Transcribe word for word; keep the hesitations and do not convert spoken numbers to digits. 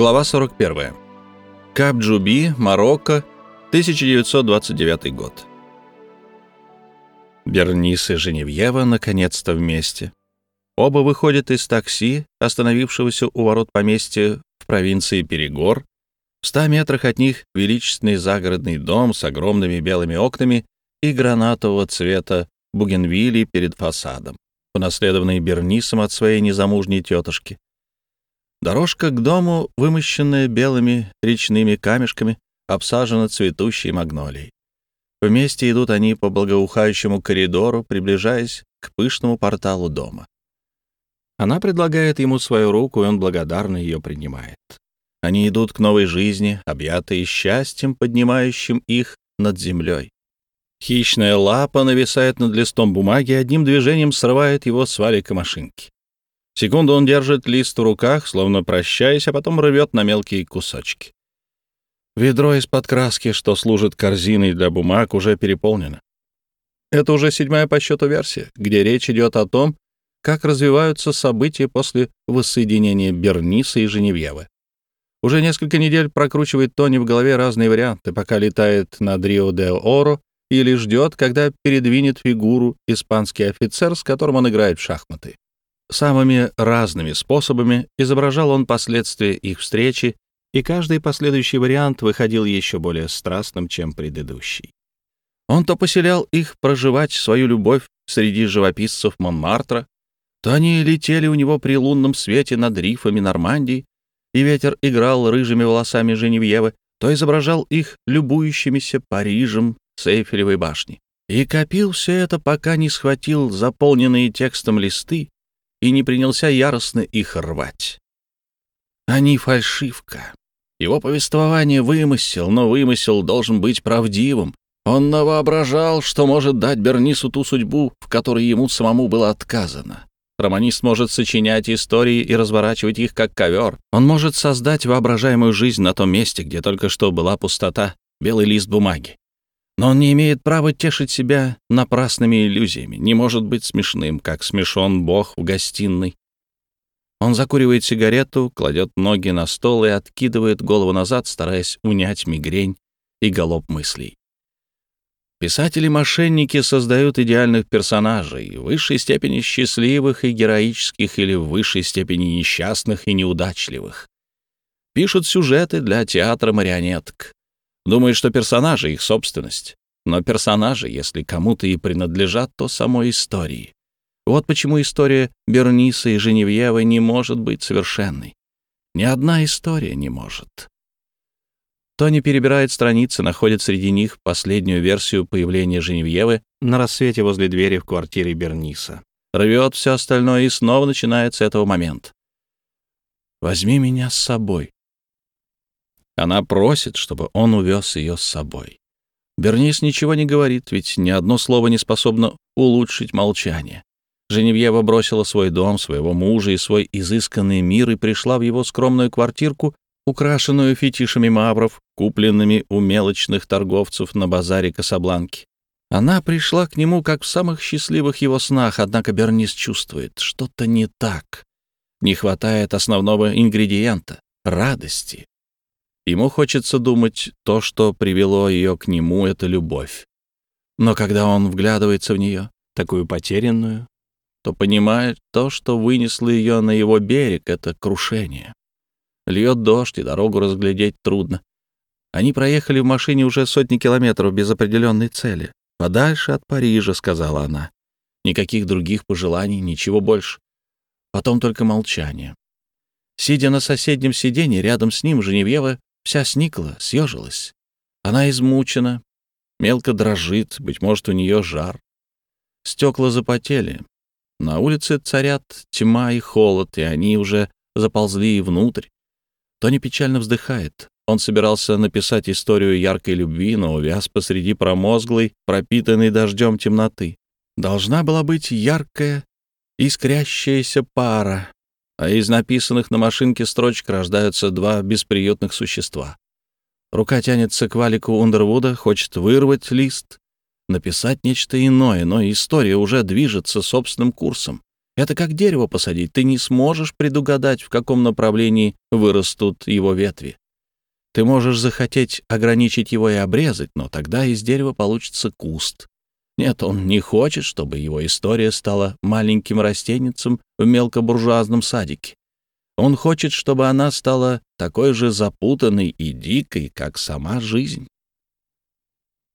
Глава сорок первая. Кап-Джуби, Марокко, тысяча девятьсот двадцать девятый год. Бернис и Женевьева наконец-то вместе. Оба выходят из такси, остановившегося у ворот поместья в провинции Перегор. В ста метрах от них величественный загородный дом с огромными белыми окнами и гранатового цвета бугенвилли перед фасадом, унаследованный Бернисом от своей незамужней тетушки. Дорожка к дому, вымощенная белыми речными камешками, обсажена цветущей магнолией. Вместе идут они по благоухающему коридору, приближаясь к пышному порталу дома. Она предлагает ему свою руку, и он благодарно ее принимает. Они идут к новой жизни, объятые счастьем, поднимающим их над землей. Хищная лапа нависает над листом бумаги и одним движением срывает его с валика машинки. Секунду он держит лист в руках, словно прощаясь, а потом рвет на мелкие кусочки. Ведро из-под краски, что служит корзиной для бумаг, уже переполнено. Это уже седьмая по счету версия, где речь идет о том, как развиваются события после воссоединения Берниса и Женевьевы. Уже несколько недель прокручивает Тони в голове разные варианты, пока летает над Рио-де-Оро или ждет, когда передвинет фигуру испанский офицер, с которым он играет в шахматы. Самыми разными способами изображал он последствия их встречи, и каждый последующий вариант выходил еще более страстным, чем предыдущий. Он то поселял их проживать свою любовь среди живописцев Монмартра, то они летели у него при лунном свете над рифами Нормандии, и ветер играл рыжими волосами Женевьевы, то изображал их любующимися Парижем с Эйфелевой башни. И копил все это, пока не схватил заполненные текстом листы и не принялся яростно их рвать. Они фальшивка. Его повествование вымысел, но вымысел должен быть правдивым. Он навоображал, что может дать Бернису ту судьбу, в которой ему самому было отказано. Романист может сочинять истории и разворачивать их как ковер. Он может создать воображаемую жизнь на том месте, где только что была пустота, белый лист бумаги. Но он не имеет права тешить себя напрасными иллюзиями, не может быть смешным, как смешон Бог в гостиной. Он закуривает сигарету, кладет ноги на стол и откидывает голову назад, стараясь унять мигрень и галоп мыслей. Писатели-мошенники создают идеальных персонажей, в высшей степени счастливых и героических или в высшей степени несчастных и неудачливых. Пишут сюжеты для театра марионеток. Думают, что персонажи — их собственность. Но персонажи, если кому-то и принадлежат, то самой истории. Вот почему история Берниса и Женевьевы не может быть совершенной. Ни одна история не может. Тони перебирает страницы, находит среди них последнюю версию появления Женевьевы на рассвете возле двери в квартире Берниса. Рвет все остальное и снова начинает с этого момента. «Возьми меня с собой». Она просит, чтобы он увез ее с собой. Бернис ничего не говорит, ведь ни одно слово не способно улучшить молчание. Женевьева бросила свой дом, своего мужа и свой изысканный мир и пришла в его скромную квартирку, украшенную фетишами мавров, купленными у мелочных торговцев на базаре Касабланки. Она пришла к нему, как в самых счастливых его снах, однако Бернис чувствует, что-то не так. Не хватает основного ингредиента — радости. Ему хочется думать, то, что привело ее к нему, — это любовь. Но когда он вглядывается в нее, такую потерянную, то понимает, то, что вынесло ее на его берег, — это крушение. Льет дождь, и дорогу разглядеть трудно. Они проехали в машине уже сотни километров без определенной цели. «Подальше от Парижа», — сказала она. Никаких других пожеланий, ничего больше. Потом только молчание. Сидя на соседнем сиденье, рядом с ним Женевьева вся сникла, съежилась. Она измучена, мелко дрожит, быть может, у нее жар. Стекла запотели. На улице царят тьма и холод, и они уже заползли внутрь. Тони печально вздыхает. Он собирался написать историю яркой любви, но увяз посреди промозглой, пропитанной дождем темноты. Должна была быть яркая, искрящаяся пара, а из написанных на машинке строчек рождаются два бесприютных существа. Рука тянется к валику Ундервуда, хочет вырвать лист, написать нечто иное, но история уже движется собственным курсом. Это как дерево посадить. Ты не сможешь предугадать, в каком направлении вырастут его ветви. Ты можешь захотеть ограничить его и обрезать, но тогда из дерева получится куст. Нет, он не хочет, чтобы его история стала маленьким растенницем в мелкобуржуазном садике. Он хочет, чтобы она стала такой же запутанной и дикой, как сама жизнь.